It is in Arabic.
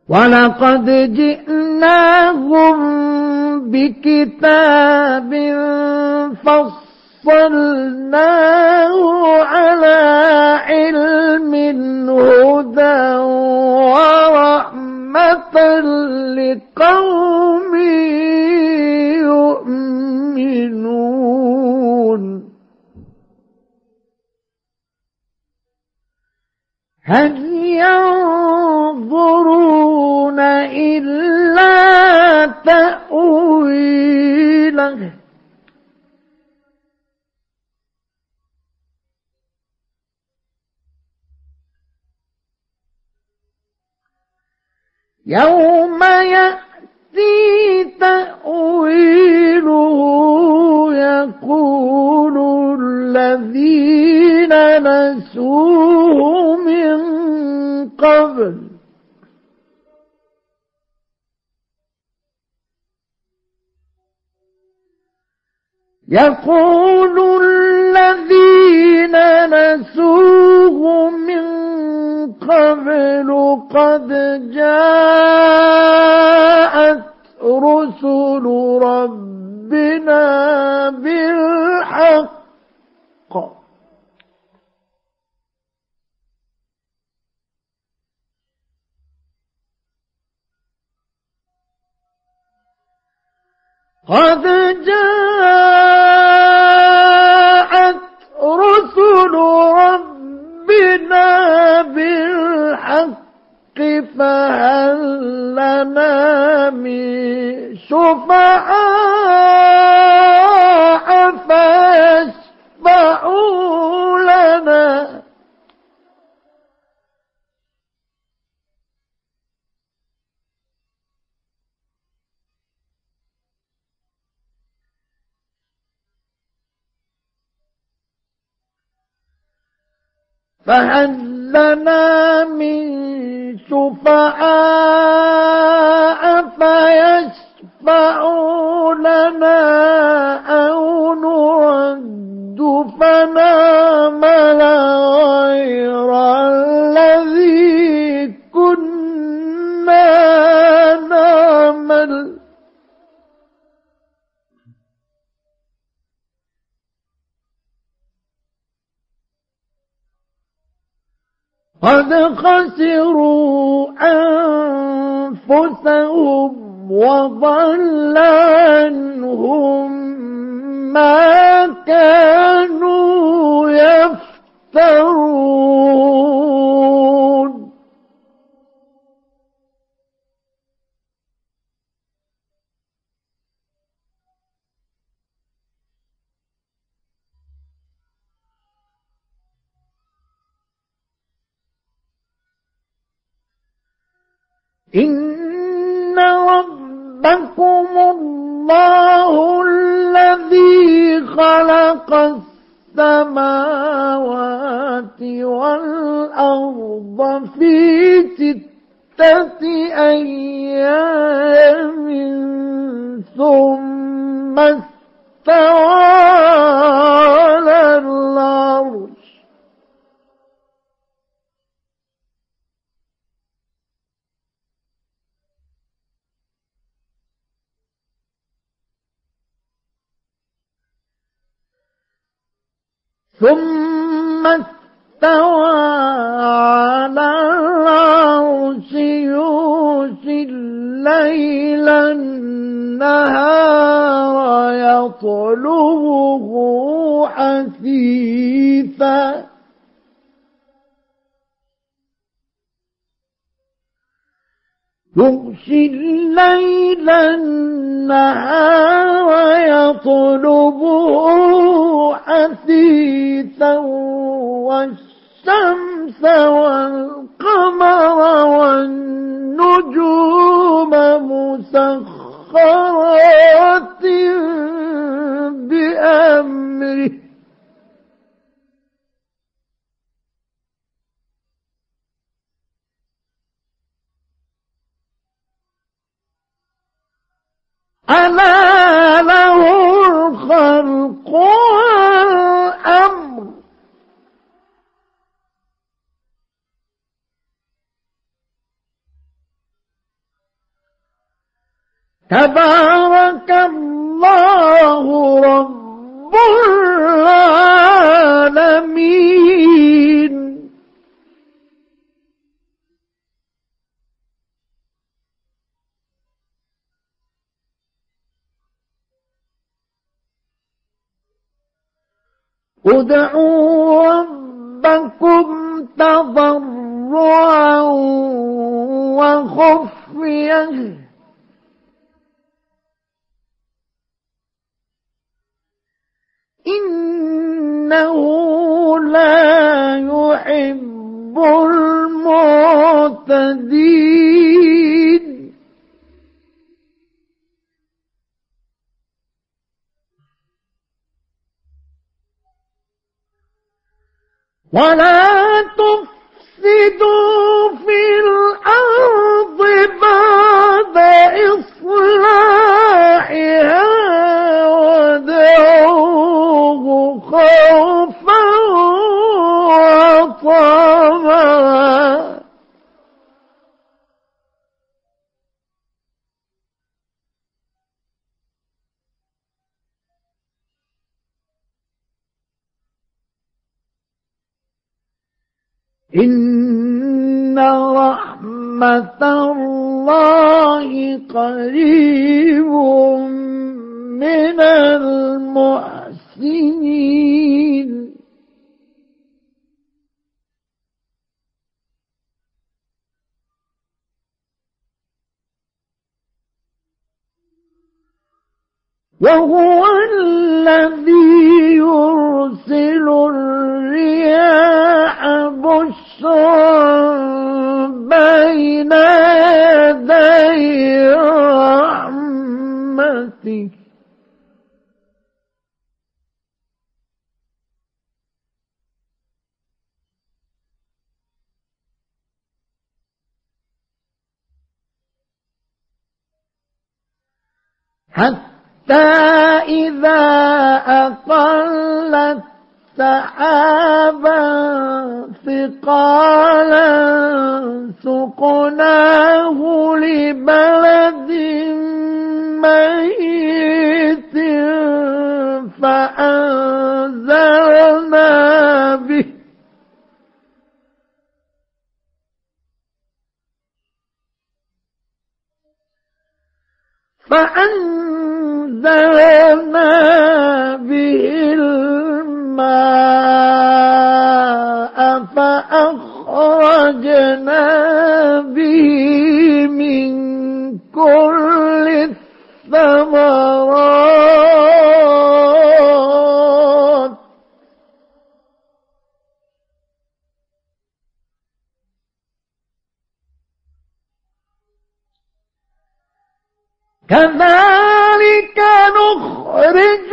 ولقد جئناهم بكتاب فصلناه على علم هدى ورحمة لقوم يؤمنون هل ينظرون إلا تأويله يوم يأتي تأويله يقول الذين نسوه من قبل قد جاءت رسل ربنا بالحق قد جاءت رسل ربنا بالحق فهل لنا من شفعاء فيشفعوا لنا فيشفعوا لنا أو نرد فنعمل غير الذي كنا نعمل قد خسروا أنفسهم وضل عنهم ما كانوا يفترون إن ربكم الله الذي خلق السماوات والأرض في 6 أيام ثم استوى على العرش يغشي الليل النهار يطلبه حثيثا يغشي الليل النهار يطلبه حثيثا والشمس والقمر والنجوم مسخرات بأمره ألا له الخلق والأمر تبارك الله رب العالمين. ادعوا ربكم تضرعا وخفيا إنه لا يحب المعتدين. ولا تفسدوا في الأرض بعد إصلاحها وادعوه خوفا وطمعا إن رحمة الله قريب من المحسنين. وهو الذي يرسل الرياح بشرا بين يدي رحمته حتى إذا أقلت سحابا ثقالا سقناه لبلد ميت فأنزلنا به الماء فأخرجنا به من كل الثمرات كذلك نخرج